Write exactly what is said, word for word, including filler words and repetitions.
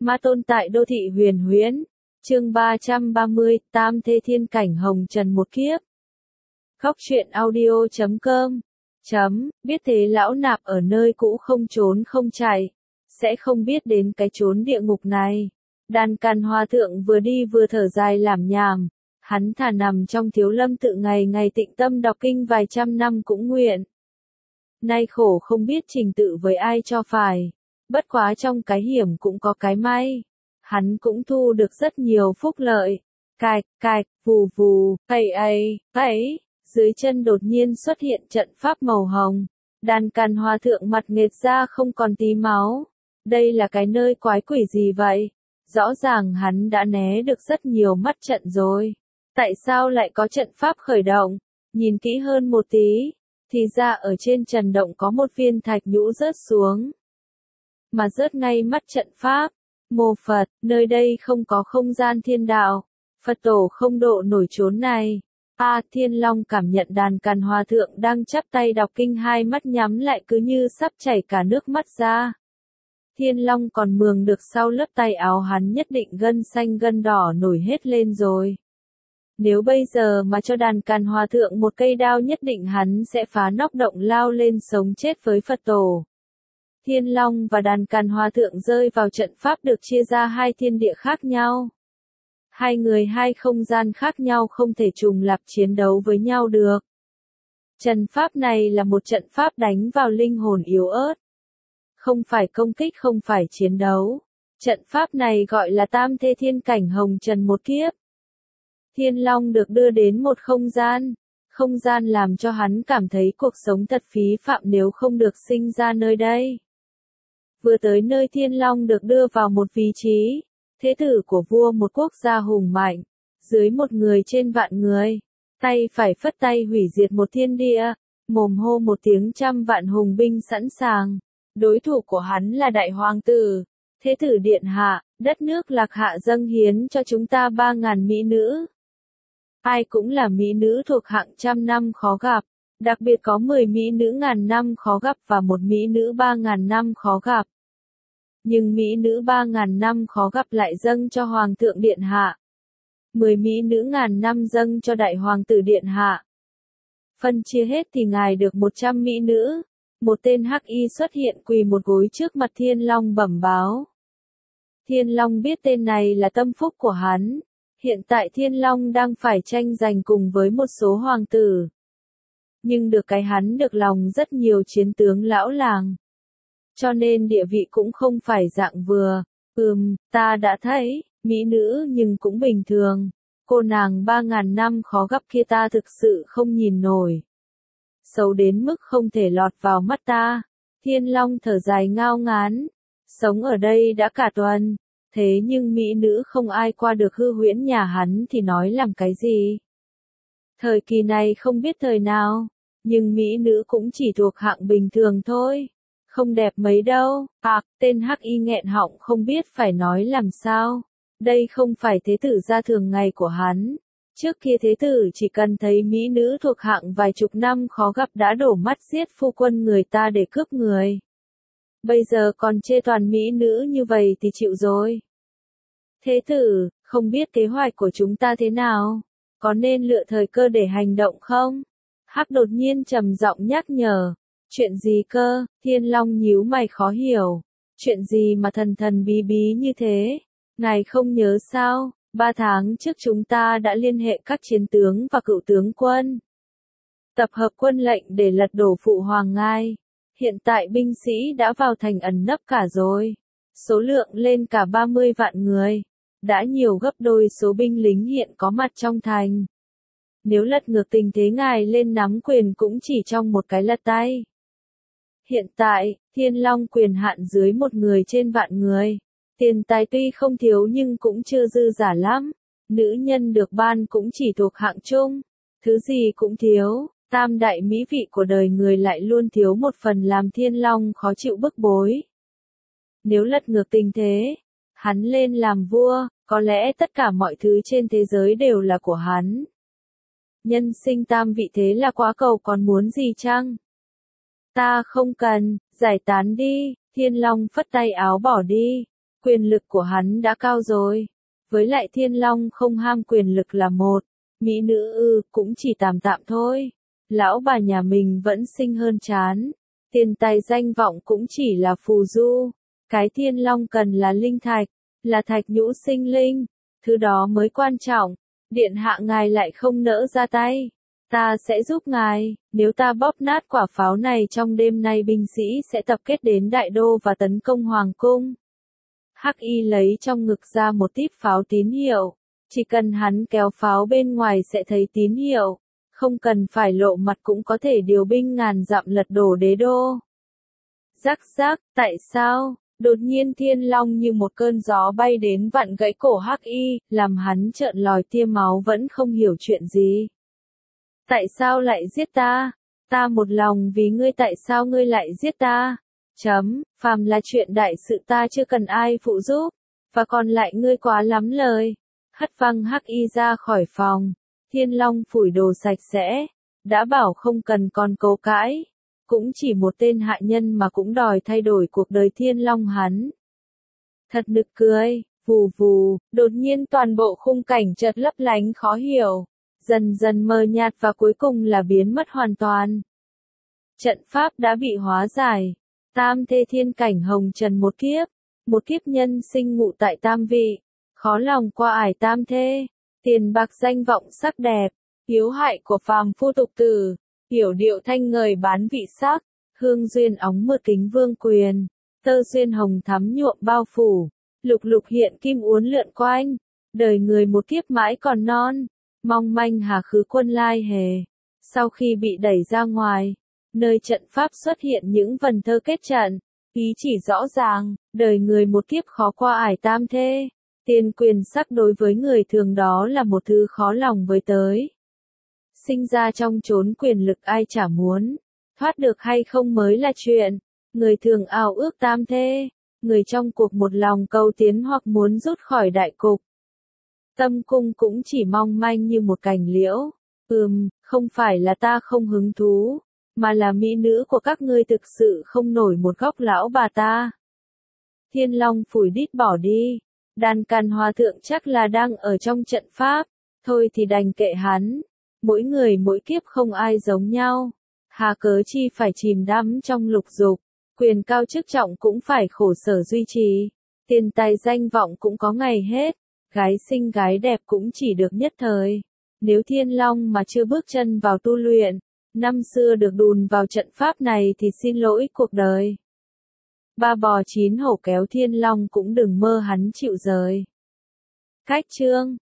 Ma tôn tại đô thị huyền huyễn. Chương ba trăm ba mươi, Tam Thê Thiên Cảnh Hồng Trần một kiếp. Khóc chuyện audio chấm com. Chấm, biết thế lão nạp ở nơi cũ không trốn không chạy, sẽ không biết đến cái chốn địa ngục này. Đàn Can Hòa Thượng vừa đi vừa thở dài làm nhảm, hắn thà nằm trong thiếu lâm tự ngày ngày tịnh tâm đọc kinh vài trăm năm cũng nguyện. Nay khổ không biết trình tự với ai cho phải, bất quá trong cái hiểm cũng có cái may. Hắn cũng thu được rất nhiều phúc lợi. Cạch, cạch, vù vù, ây ây, ấy, dưới chân đột nhiên xuất hiện trận pháp màu hồng. Đàn Can Hòa Thượng mặt nghệt ra không còn tí máu. Đây là cái nơi quái quỷ gì vậy? Rõ ràng hắn đã né được rất nhiều mắt trận rồi. Tại sao lại có trận pháp khởi động? Nhìn kỹ hơn một tí, thì ra ở trên trần động có một viên thạch nhũ rớt xuống. Mà rớt ngay mắt trận pháp. Mô Phật, nơi đây không có không gian thiên đạo. Phật tổ không độ nổi chốn này. A à, Thiên Long cảm nhận Đàn Can Hòa Thượng đang chắp tay đọc kinh, hai mắt nhắm lại cứ như sắp chảy cả nước mắt ra. Thiên Long còn mường được sau lớp tay áo hắn nhất định gân xanh gân đỏ nổi hết lên rồi. Nếu bây giờ mà cho Đàn Can Hòa Thượng một cây đao nhất định hắn sẽ phá nóc động lao lên sống chết với Phật tổ. Thiên Long và Đàn Can Hòa Thượng rơi vào trận pháp được chia ra hai thiên địa khác nhau. Hai người hai không gian khác nhau không thể trùng lặp chiến đấu với nhau được. Trận pháp này là một trận pháp đánh vào linh hồn yếu ớt. Không phải công kích, không phải chiến đấu. Trận pháp này gọi là Tam Thê Thiên Cảnh Hồng Trần một kiếp. Thiên Long được đưa đến một không gian. Không gian làm cho hắn cảm thấy cuộc sống thật phí phạm nếu không được sinh ra nơi đây. Vừa tới nơi, Thiên Long được đưa vào một vị trí. Thế tử của vua một quốc gia hùng mạnh. Dưới một người trên vạn người. Tay phải phất tay hủy diệt một thiên địa. Mồm hô một tiếng, trăm vạn hùng binh sẵn sàng. Đối thủ của hắn là đại hoàng tử. Thế tử điện hạ, đất nước Lạc Hạ dâng hiến cho chúng ta ba ngàn mỹ nữ. Ai cũng là mỹ nữ thuộc hạng trăm năm khó gặp. Đặc biệt có mười mỹ nữ ngàn năm khó gặp và một mỹ nữ ba ngàn năm khó gặp. Nhưng mỹ nữ ba ngàn năm khó gặp lại dâng cho Hoàng thượng Điện Hạ. mười mỹ nữ ngàn năm dâng cho Đại Hoàng tử Điện Hạ. Phân chia hết thì ngài được một trăm mỹ nữ. Một tên hắc y xuất hiện quỳ một gối trước mặt Thiên Long bẩm báo. Thiên Long biết tên này là tâm phúc của hắn. Hiện tại Thiên Long đang phải tranh giành cùng với một số hoàng tử. Nhưng được cái hắn được lòng rất nhiều chiến tướng lão làng. Cho nên địa vị cũng không phải dạng vừa. Ừm, ta đã thấy, mỹ nữ nhưng cũng bình thường. Cô nàng ba ngàn năm khó gặp kia ta thực sự không nhìn nổi. Xấu đến mức không thể lọt vào mắt ta. Thiên Long thở dài ngao ngán. Sống ở đây đã cả tuần. Thế nhưng mỹ nữ không ai qua được hư huyễn nhà hắn thì nói làm cái gì. Thời kỳ này không biết thời nào. Nhưng mỹ nữ cũng chỉ thuộc hạng bình thường thôi. Không đẹp mấy đâu. À, tên hắc y nghẹn họng không biết phải nói làm sao. Đây không phải thế tử gia thường ngày của hắn. Trước kia thế tử chỉ cần thấy mỹ nữ thuộc hạng vài chục năm khó gặp đã đổ mắt giết phu quân người ta để cướp người. Bây giờ còn chê toàn mỹ nữ như vậy thì chịu rồi. Thế tử, không biết kế hoạch của chúng ta thế nào? Có nên lựa thời cơ để hành động không? Hắc đột nhiên trầm giọng nhắc nhở. Chuyện gì cơ? Thiên Long nhíu mày khó hiểu. Chuyện gì mà thần thần bí bí như thế? Ngài không nhớ sao? Ba tháng trước chúng ta đã liên hệ các chiến tướng và cựu tướng quân. Tập hợp quân lệnh để lật đổ phụ hoàng ngai. Hiện tại binh sĩ đã vào thành ẩn nấp cả rồi. Số lượng lên cả ba mươi vạn người. Đã nhiều gấp đôi số binh lính hiện có mặt trong thành. Nếu lật ngược tình thế ngài lên nắm quyền cũng chỉ trong một cái lật tay. Hiện tại, Thiên Long quyền hạn dưới một người trên vạn người. Tiền tài tuy không thiếu nhưng cũng chưa dư giả lắm. Nữ nhân được ban cũng chỉ thuộc hạng trung. Thứ gì cũng thiếu. Tam đại mỹ vị của đời người lại luôn thiếu một phần làm Thiên Long khó chịu bức bối. Nếu lật ngược tình thế, hắn lên làm vua, có lẽ tất cả mọi thứ trên thế giới đều là của hắn. Nhân sinh tam vị thế là quá cầu còn muốn gì chăng? Ta không cần, giải tán đi. Thiên Long phất tay áo bỏ đi. Quyền lực của hắn đã cao rồi. Với lại Thiên Long không ham quyền lực là một. Mỹ nữ ư, cũng chỉ tạm tạm thôi. Lão bà nhà mình vẫn xinh hơn chán. Tiền tài danh vọng cũng chỉ là phù du. Cái Thiên Long cần là linh thạch, là thạch nhũ sinh linh. Thứ đó mới quan trọng. Điện hạ ngài lại không nỡ ra tay. Ta sẽ giúp ngài, nếu ta bóp nát quả pháo này trong đêm nay binh sĩ sẽ tập kết đến đại đô và tấn công hoàng cung. Hắc Y lấy trong ngực ra một típ pháo tín hiệu. Chỉ cần hắn kéo pháo bên ngoài sẽ thấy tín hiệu. Không cần phải lộ mặt cũng có thể điều binh ngàn dặm lật đổ đế đô. Rắc rắc, tại sao? Đột nhiên Thiên Long như một cơn gió bay đến vặn gãy cổ Hắc Y, làm hắn trợn lòi tia máu vẫn không hiểu chuyện gì. Tại sao lại giết ta? Ta một lòng vì ngươi, tại sao ngươi lại giết ta? Chấm, phàm là chuyện đại sự ta chưa cần ai phụ giúp, và còn lại ngươi quá lắm lời. Hất văng Hắc Y ra khỏi phòng. Thiên Long phủi đồ sạch sẽ, đã bảo không cần còn cấu cãi. Cũng chỉ một tên hạ nhân mà cũng đòi thay đổi cuộc đời Thiên Long hắn. Thật nực cười, vù vù, đột nhiên toàn bộ khung cảnh chợt lấp lánh khó hiểu, dần dần mờ nhạt và cuối cùng là biến mất hoàn toàn. Trận pháp đã bị hóa giải, tam thê thiên cảnh hồng trần một kiếp, một kiếp nhân sinh ngụ tại tam vị, khó lòng qua ải tam thê, tiền bạc danh vọng sắc đẹp, hiếu hại của phàm phu tục tử. Hiểu điệu thanh ngời bán vị sắc, hương duyên óng mượt kính vương quyền, tơ duyên hồng thắm nhuộm bao phủ, lục lục hiện kim uốn lượn quanh, đời người một kiếp mãi còn non, mong manh hà khứ quân lai hề. Sau khi bị đẩy ra ngoài, nơi trận pháp xuất hiện những vần thơ kết trận, ý chỉ rõ ràng, đời người một kiếp khó qua ải tam thê, tiền quyền sắc đối với người thường đó là một thứ khó lòng với tới. Sinh ra trong chốn quyền lực ai chả muốn, thoát được hay không mới là chuyện, người thường ao ước tam thê, người trong cuộc một lòng cầu tiến hoặc muốn rút khỏi đại cục. Tâm cung cũng chỉ mong manh như một cành liễu, ừm, không phải là ta không hứng thú, mà là mỹ nữ của các ngươi thực sự không nổi một góc lão bà ta. Thiên Long phủi đít bỏ đi, đàn càn hòa thượng chắc là đang ở trong trận pháp, thôi thì đành kệ hắn. Mỗi người mỗi kiếp không ai giống nhau, hà cớ chi phải chìm đắm trong lục dục, quyền cao chức trọng cũng phải khổ sở duy trì, tiền tài danh vọng cũng có ngày hết, gái xinh gái đẹp cũng chỉ được nhất thời. Nếu Thiên Long mà chưa bước chân vào tu luyện, năm xưa được đùn vào trận pháp này thì xin lỗi cuộc đời. Ba bò chín hổ kéo Thiên Long cũng đừng mơ hắn chịu rời. Cách chương